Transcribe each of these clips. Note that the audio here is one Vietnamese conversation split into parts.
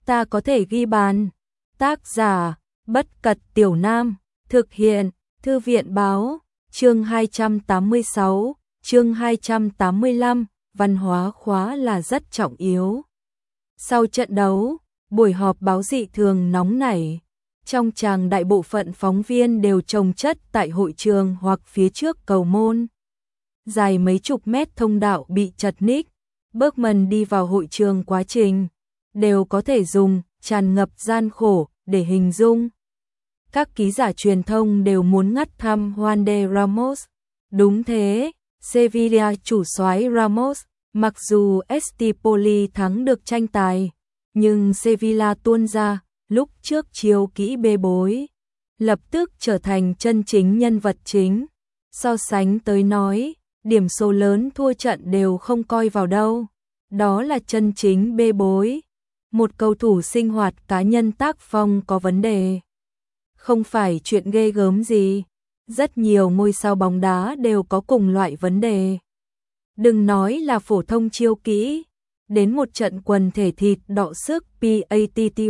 ta có thể ghi bàn. Tác giả, Bất Cật Tiểu Nam, thực hiện, Thư viện Báo, chương 286, chương 285, văn hóa khóa là rất trọng yếu. Sau trận đấu, buổi họp báo dị thường nóng nảy. Trong tràng đại bộ phận phóng viên đều chồng chất tại hội trường hoặc phía trước cầu môn. Dài mấy chục mét thông đạo bị chật ních. Bergman đi vào hội trường quá trình đều có thể dùng tràn ngập gian khổ để hình dung. Các ký giả truyền thông đều muốn ngắt thăm Juan de Ramos. Đúng thế, Sevilla chủ soái Ramos, mặc dù Estipoli thắng được tranh tài, nhưng Sevilla tuôn ra, lúc trước chiêu kỹ bê bối, lập tức trở thành chân chính nhân vật chính. So sánh tới nói, điểm số lớn thua trận đều không coi vào đâu. Đó là chân chính bê bối. Một cầu thủ sinh hoạt cá nhân tác phong có vấn đề. Không phải chuyện ghê gớm gì. Rất nhiều ngôi sao bóng đá đều có cùng loại vấn đề. Đừng nói là phổ thông chiêu kỹ, đến một trận quần thể thịt đọ sức PATTY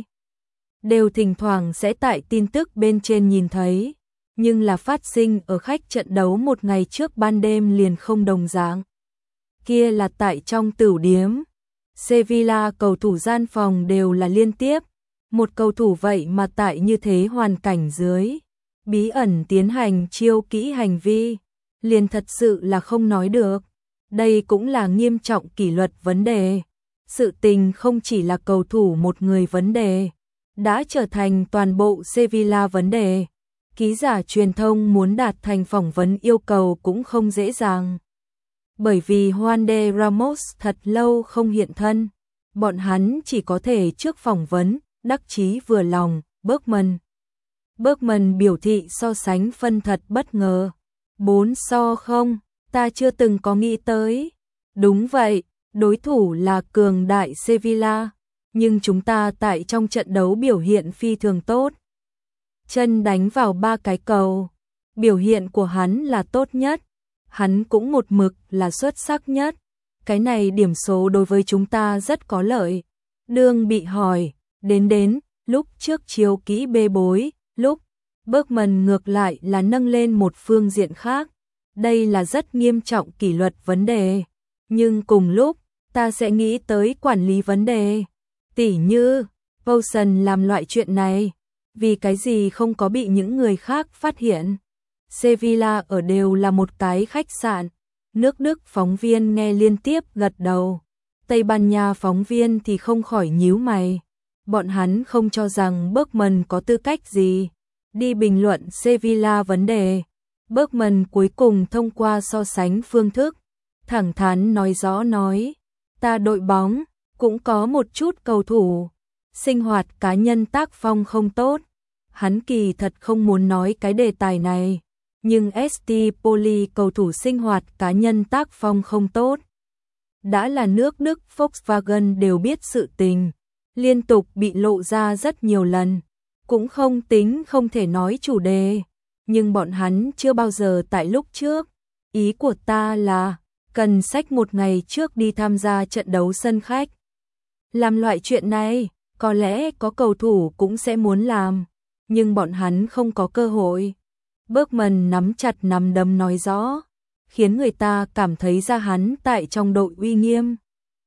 đều thỉnh thoảng sẽ tại tin tức bên trên nhìn thấy, nhưng là phát sinh ở khách trận đấu một ngày trước ban đêm liền không đồng dạng. Kia là tại trong tửu điếm. Sevilla cầu thủ gian phòng đều là liên tiếp. Một cầu thủ vậy mà tại như thế hoàn cảnh dưới, bí ẩn tiến hành chiêu kỹ hành vi, liền thật sự là không nói được. Đây cũng là nghiêm trọng kỷ luật vấn đề. Sự tình không chỉ là cầu thủ một người vấn đề, đã trở thành toàn bộ Sevilla vấn đề. Ký giả truyền thông muốn đạt thành phỏng vấn yêu cầu cũng không dễ dàng. Bởi vì Juan de Ramos thật lâu không hiện thân, bọn hắn chỉ có thể trước phỏng vấn, đắc chí vừa lòng, Bergman biểu thị so sánh phân thật bất ngờ. 4-0, ta chưa từng có nghĩ tới. Đúng vậy, đối thủ là cường đại Sevilla, nhưng chúng ta tại trong trận đấu biểu hiện phi thường tốt. Chân đánh vào 3 cái cầu, biểu hiện của hắn là tốt nhất, hắn cũng một mực là xuất sắc nhất. Cái này điểm số đối với chúng ta rất có lợi. Đương bị hỏi, đến lúc trước chiêu kỹ bê bối, lúc Bergman ngược lại là nâng lên một phương diện khác. Đây là rất nghiêm trọng kỷ luật vấn đề, nhưng cùng lúc ta sẽ nghĩ tới quản lý vấn đề. Tỉ như Poulsen làm loại chuyện này, vì cái gì không có bị những người khác phát hiện. Sevilla ở đều là một cái khách sạn. Nước Đức phóng viên nghe liên tiếp gật đầu. Tây Ban Nha phóng viên thì không khỏi nhíu mày. Bọn hắn không cho rằng Bergman có tư cách gì đi bình luận Sevilla vấn đề. Bergman cuối cùng thông qua so sánh phương thức, thẳng thắn nói rõ nói, ta đội bóng cũng có một chút cầu thủ sinh hoạt cá nhân tác phong không tốt. Hắn kỳ thật không muốn nói cái đề tài này, nhưng Estipoli cầu thủ sinh hoạt cá nhân tác phong không tốt. Đã là nước Đức Volkswagen đều biết sự tình, liên tục bị lộ ra rất nhiều lần, cũng không tính không thể nói chủ đề, nhưng bọn hắn chưa bao giờ tại lúc trước. Ý của ta là, cần xách một ngày trước đi tham gia trận đấu sân khách. Làm loại chuyện này, có lẽ có cầu thủ cũng sẽ muốn làm, nhưng bọn hắn không có cơ hội. Bergman nắm chặt nắm đấm nói rõ, khiến người ta cảm thấy ra hắn tại trong đội uy nghiêm.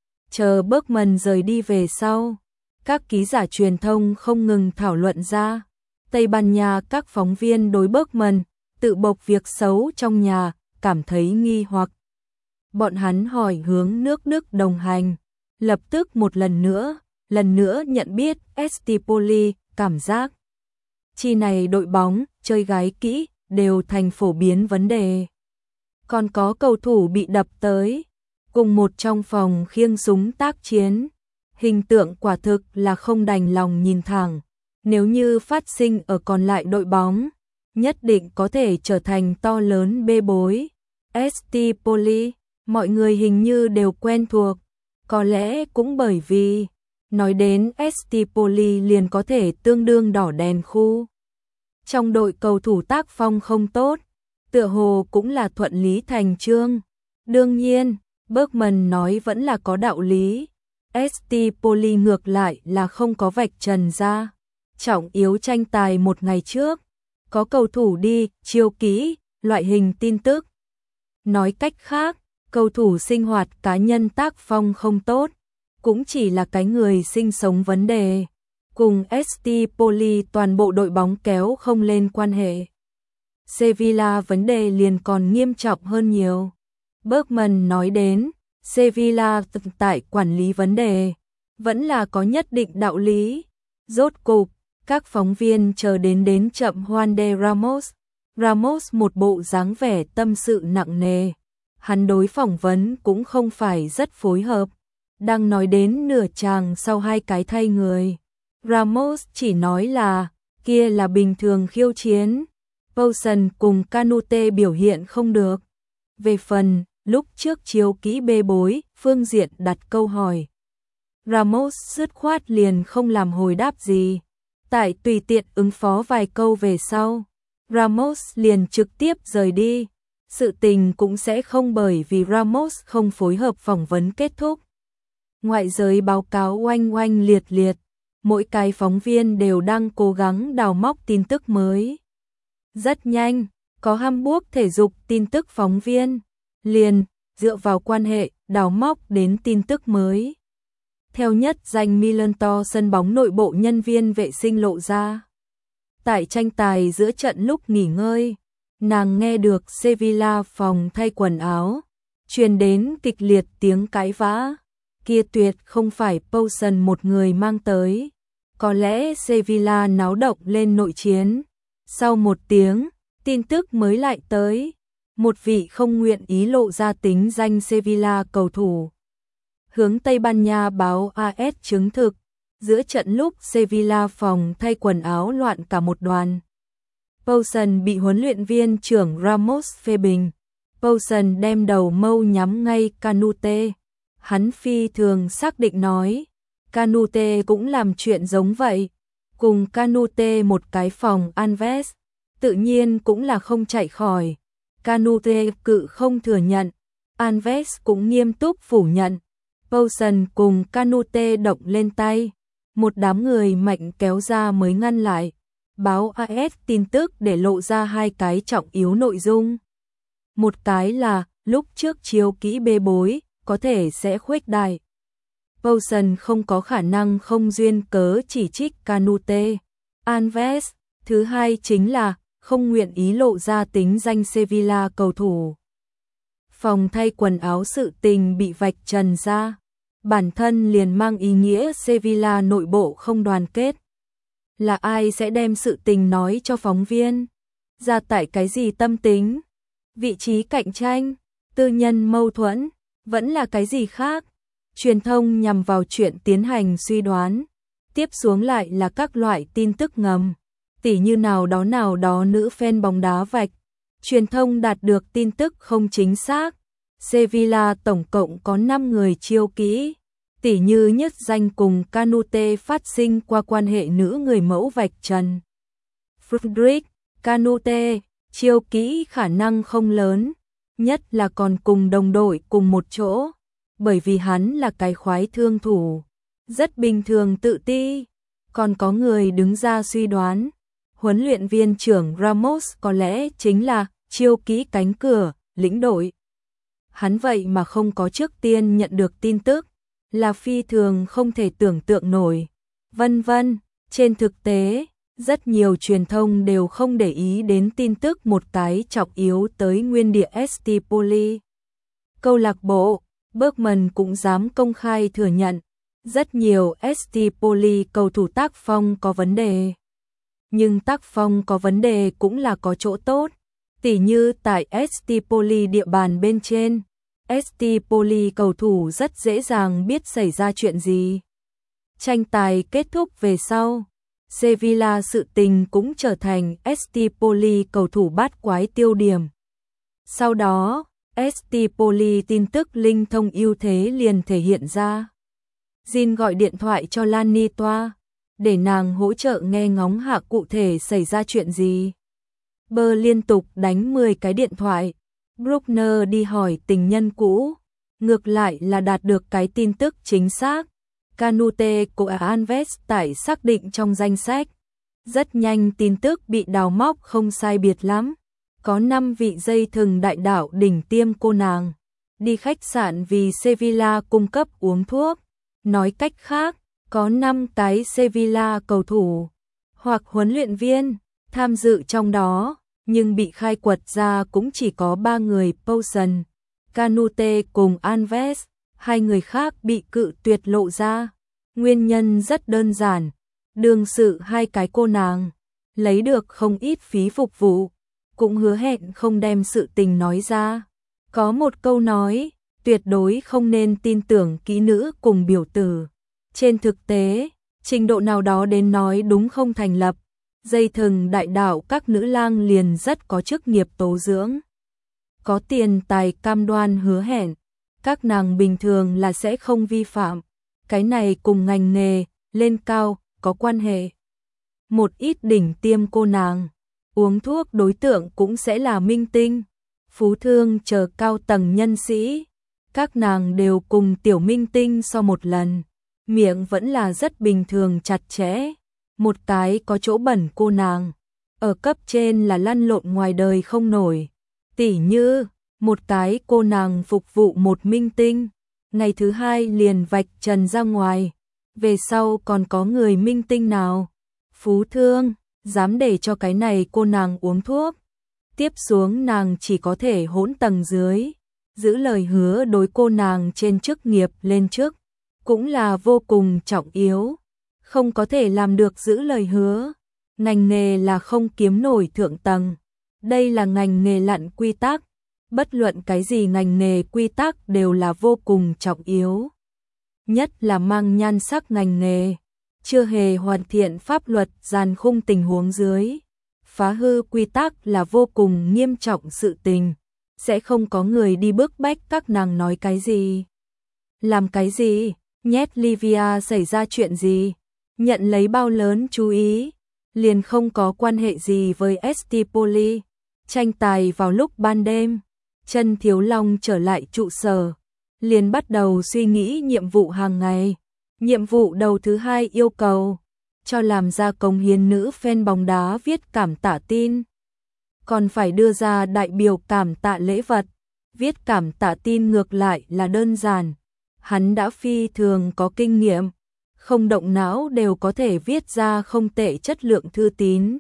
Chờ Bergman rời đi về sau, các ký giả truyền thông không ngừng thảo luận ra. Tây Ban Nha các phóng viên đối Bergman tự bộc việc xấu trong nhà cảm thấy nghi hoặc. Bọn hắn hỏi hướng nước Đức đồng hành, lập tức một lần nữa nhận biết Estipoli cảm giác. Chi này đội bóng, chơi gái kỹ, đều thành phổ biến vấn đề. Còn có cầu thủ bị đập tới, cùng một trong phòng khiêng súng tác chiến. Hình tượng quả thực là không đành lòng nhìn thẳng. Nếu như phát sinh ở còn lại đội bóng, nhất định có thể trở thành to lớn bê bối. Estipoli, mọi người hình như đều quen thuộc. Có lẽ cũng bởi vì, nói đến Estipoli liền có thể tương đương đỏ đèn khu. Trong đội cầu thủ tác phong không tốt, tựa hồ cũng là thuận lý thành chương. Đương nhiên, Bergman nói vẫn là có đạo lý. ST Poli ngược lại là không có vạch trần ra. Trọng yếu tranh tài một ngày trước, có cầu thủ đi, chiêu kỹ, loại hình tin tức. Nói cách khác, cầu thủ sinh hoạt cá nhân tác phong không tốt, cũng chỉ là cái người sinh sống vấn đề. Cùng ST Poli toàn bộ đội bóng kéo không lên quan hệ. Sevilla vấn đề liền còn nghiêm trọng hơn nhiều. Bergman nói đến, Sevilla tại quản lý vấn đề, vẫn là có nhất định đạo lý. Rốt cục, các phóng viên chờ đến chậm Juan de Ramos. Ramos một bộ dáng vẻ tâm sự nặng nề. Hắn đối phỏng vấn cũng không phải rất phối hợp. Đang nói đến nửa chàng sau hai cái thay người. Ramos chỉ nói là, kia là bình thường khiêu chiến. Poulsen cùng Canute biểu hiện không được. Về phần, lúc trước chiếu kỹ bê bối, phương diện đặt câu hỏi. Ramos dứt khoát liền không làm hồi đáp gì. Tại tùy tiện ứng phó vài câu về sau, Ramos liền trực tiếp rời đi. Sự tình cũng sẽ không bởi vì Ramos không phối hợp phỏng vấn kết thúc. Ngoại giới báo cáo oanh oanh liệt liệt, mỗi cái phóng viên đều đang cố gắng đào móc tin tức mới. Rất nhanh, có Hamburg thể dục tin tức phóng viên, liền, dựa vào quan hệ, đào móc đến tin tức mới. Theo nhất danh Milanto sân bóng nội bộ nhân viên vệ sinh lộ ra. Tại tranh tài giữa trận lúc nghỉ ngơi, nàng nghe được Sevilla phòng thay quần áo, truyền đến kịch liệt tiếng cãi vã. Kia tuyệt không phải Poulsen một người mang tới. Có lẽ Sevilla náo động lên nội chiến. Sau một tiếng, tin tức mới lại tới. Một vị không nguyện ý lộ ra tính danh Sevilla cầu thủ. Hướng Tây Ban Nha báo AS chứng thực, giữa trận lúc Sevilla phòng thay quần áo loạn cả một đoàn. Poulsen bị huấn luyện viên trưởng Ramos phê bình. Poulsen đem đầu mâu nhắm ngay Canute. Hắn phi thường xác định nói, Canute cũng làm chuyện giống vậy. Cùng Canute một cái phòng Alves, tự nhiên cũng là không chạy khỏi. Canute cự không thừa nhận, Alves cũng nghiêm túc phủ nhận. Poulsen cùng Canute động lên tay, một đám người mạnh kéo ra mới ngăn lại. Báo AS tin tức để lộ ra hai cái trọng yếu nội dung. Một cái là, lúc trước chiếu kỹ bê bối, có thể sẽ khuếch đại. Poulsen không có khả năng không duyên cớ chỉ trích Canute, Alves. Thứ hai chính là, không nguyện ý lộ ra tính danh Sevilla cầu thủ. Phòng thay quần áo sự tình bị vạch trần ra, bản thân liền mang ý nghĩa Sevilla nội bộ không đoàn kết. Là ai sẽ đem sự tình nói cho phóng viên? Ra tại cái gì tâm tính? Vị trí cạnh tranh? Tư nhân mâu thuẫn? Vẫn là cái gì khác? Truyền thông nhằm vào chuyện tiến hành suy đoán. Tiếp xuống lại là các loại tin tức ngầm. Tỉ như nào đó nữ fan bóng đá vạch. Truyền thông đạt được tin tức không chính xác. Sevilla tổng cộng có 5 người chiêu kỹ. Tỉ như nhất danh cùng Canute phát sinh qua quan hệ nữ người mẫu vạch trần. Friedrich, Canute, chiêu kỹ khả năng không lớn. Nhất là còn cùng đồng đội cùng một chỗ. Bởi vì hắn là cái khoái thương thủ. Rất bình thường tự ti. Còn có người đứng ra suy đoán. Huấn luyện viên trưởng Ramos có lẽ chính là chiêu kỹ cánh cửa, lĩnh đội. Hắn vậy mà không có trước tiên nhận được tin tức. Là phi thường không thể tưởng tượng nổi. Vân vân, trên thực tế, rất nhiều truyền thông đều không để ý đến tin tức một cái trọng yếu tới nguyên địa ST Poli. Câu lạc bộ, Bergman cũng dám công khai thừa nhận, rất nhiều ST Poli cầu thủ tác phong có vấn đề. Nhưng tác phong có vấn đề cũng là có chỗ tốt, tỉ như tại ST Poli địa bàn bên trên. ST Poli cầu thủ rất dễ dàng biết xảy ra chuyện gì. Tranh tài kết thúc về sau, Sevilla sự tình cũng trở thành ST Poli cầu thủ bát quái tiêu điểm. Sau đó, ST Poli tin tức linh thông ưu thế liền thể hiện ra. Jin gọi điện thoại cho Lani Toa, để nàng hỗ trợ nghe ngóng hạ cụ thể xảy ra chuyện gì. Bơ liên tục đánh 10 cái điện thoại. Bruckner đi hỏi tình nhân cũ, ngược lại là đạt được cái tin tức chính xác, Canute của Alves tải xác định trong danh sách. Rất nhanh tin tức bị đào móc không sai biệt lắm. Có 5 vị dây thừng đại đạo đỉnh tiêm cô nàng. Đi khách sạn vì Sevilla cung cấp uống thuốc. Nói cách khác, có 5 cái Sevilla cầu thủ hoặc huấn luyện viên tham dự trong đó, nhưng bị khai quật ra cũng chỉ có 3 người: Poulsen, Canute cùng Alves, 2 người khác bị cự tuyệt lộ ra. Nguyên nhân rất đơn giản, đương sự 2 cái cô nàng lấy được không ít phí phục vụ, cũng hứa hẹn không đem sự tình nói ra. Có một câu nói, tuyệt đối không nên tin tưởng kỹ nữ cùng biểu tử. Trên thực tế, trình độ nào đó đến nói đúng không thành lập. Dây thừng đại đạo các nữ lang liền rất có chức nghiệp tố dưỡng. Có tiền tài cam đoan hứa hẹn, các nàng bình thường là sẽ không vi phạm. Cái này cùng ngành nghề, lên cao, có quan hệ. Một ít đỉnh tiêm cô nàng, uống thuốc đối tượng cũng sẽ là minh tinh, phú thương chờ cao tầng nhân sĩ. Các nàng đều cùng tiểu minh tinh so một lần, miệng vẫn là rất bình thường chặt chẽ. Một cái có chỗ bẩn cô nàng, ở cấp trên là lăn lộn ngoài đời không nổi. Tỉ như, một cái cô nàng phục vụ một minh tinh, ngày thứ 2 liền vạch trần ra ngoài. Về sau còn có người minh tinh nào, phú thương, dám để cho cái này cô nàng uống thuốc. Tiếp xuống nàng chỉ có thể hỗn tầng dưới, giữ lời hứa đối cô nàng trên chức nghiệp lên chức, cũng là vô cùng trọng yếu. Không có thể làm được giữ lời hứa, ngành nghề là không kiếm nổi thượng tầng. Đây là ngành nghề lặn quy tắc, bất luận cái gì ngành nghề quy tắc đều là vô cùng trọng yếu. Nhất là mang nhan sắc ngành nghề, chưa hề hoàn thiện pháp luật dàn khung tình huống dưới. Phá hư quy tắc là vô cùng nghiêm trọng sự tình, sẽ không có người đi bức bách các nàng nói cái gì, làm cái gì. Nhét Livia xảy ra chuyện gì, nhận lấy bao lớn chú ý, liền không có quan hệ gì với Stipoli. Tranh tài vào lúc ban đêm, Chân Thiếu Long trở lại trụ sở, liền bắt đầu suy nghĩ nhiệm vụ hàng ngày. Nhiệm vụ đầu thứ 2 yêu cầu cho làm ra cống hiến nữ fan bóng đá viết cảm tạ tin, còn phải đưa ra đại biểu cảm tạ lễ vật. Viết cảm tạ tin ngược lại là đơn giản, hắn đã phi thường có kinh nghiệm, không động não đều có thể viết ra không tệ chất lượng thư tín.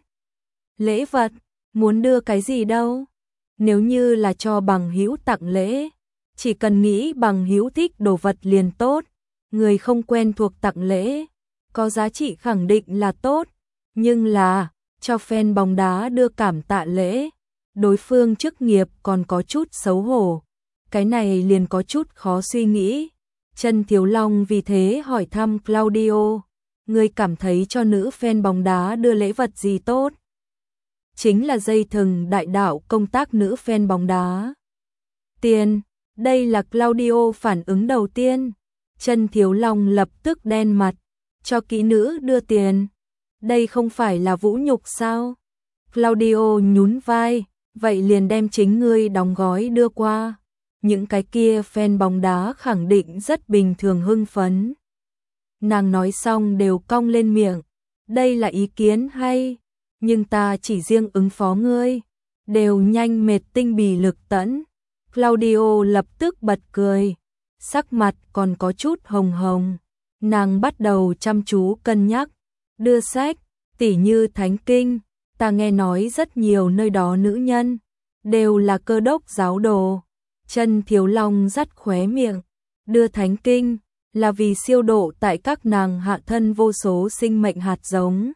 Lễ vật, muốn đưa cái gì đâu? Nếu như là cho bằng hữu tặng lễ, chỉ cần nghĩ bằng hữu thích đồ vật liền tốt. Người không quen thuộc tặng lễ, có giá trị khẳng định là tốt, nhưng là cho fan bóng đá đưa cảm tạ lễ, đối phương chức nghiệp còn có chút xấu hổ, cái này liền có chút khó suy nghĩ. Chân Thiếu Long vì thế hỏi thăm Claudio, người cảm thấy cho nữ fan bóng đá đưa lễ vật gì tốt? Chính là dây thừng đại đạo công tác nữ fan bóng đá. Tiền, đây là Claudio phản ứng đầu tiên. Chân Thiếu Long lập tức đen mặt, cho kỹ nữ đưa tiền, đây không phải là vũ nhục sao? Claudio nhún vai, vậy liền đem chính ngươi đóng gói đưa qua. Những cái kia fan bóng đá khẳng định rất bình thường hưng phấn. Nàng nói xong đều cong lên miệng, đây là ý kiến hay, nhưng ta chỉ riêng ứng phó ngươi, đều nhanh mệt tinh bì lực tẫn. Claudio lập tức bật cười, sắc mặt còn có chút hồng hồng. Nàng bắt đầu chăm chú cân nhắc, đưa sách, tỉ như Thánh Kinh, ta nghe nói rất nhiều nơi đó nữ nhân đều là cơ đốc giáo đồ. Chân Thiếu Long dắt khóe miệng, đưa Thánh Kinh là vì siêu độ tại các nàng hạ thân vô số sinh mệnh hạt giống.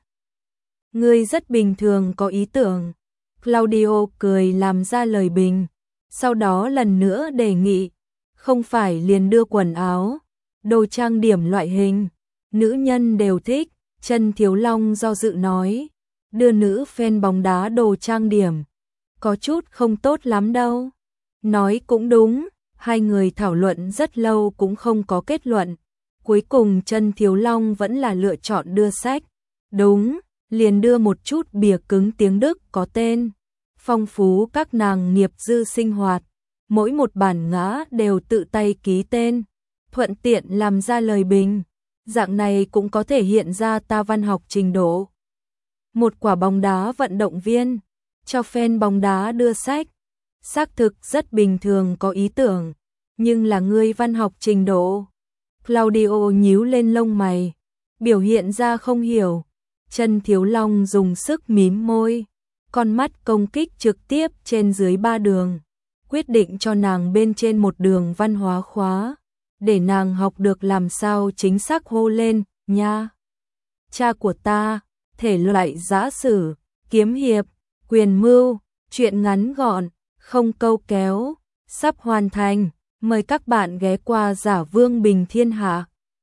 Ngươi rất bình thường có ý tưởng. Claudio cười làm ra lời bình, sau đó lần nữa đề nghị, không phải liền đưa quần áo, đồ trang điểm loại hình, nữ nhân đều thích. Chân Thiếu Long do dự nói, đưa nữ fan bóng đá đồ trang điểm, có chút không tốt lắm đâu. Nói cũng đúng, hai người thảo luận rất lâu cũng không có kết luận. Cuối cùng Chân Thiếu Long vẫn là lựa chọn đưa sách. Đúng, liền đưa một chút bìa cứng tiếng Đức có tên, phong phú các nàng nghiệp dư sinh hoạt. Mỗi một bản ngã đều tự tay ký tên, thuận tiện làm ra lời bình. Dạng này cũng có thể hiện ra ta văn học trình độ. Một quả bóng đá vận động viên, cho fan bóng đá đưa sách. Xác thực rất bình thường có ý tưởng, nhưng là ngươi văn học trình độ. Claudio nhíu lên lông mày, biểu hiện ra không hiểu. Trần Thiếu Long dùng sức mím môi, con mắt công kích trực tiếp trên dưới 3 đường. Quyết định cho nàng bên trên một đường văn hóa khóa, để nàng học được làm sao chính xác hô lên, nha. Cha của ta, thể loại giã sử, kiếm hiệp, quyền mưu, truyện ngắn gọn, không câu kéo, sắp hoàn thành. Mời các bạn ghé qua Giả Vương Bình Thiên Hạ.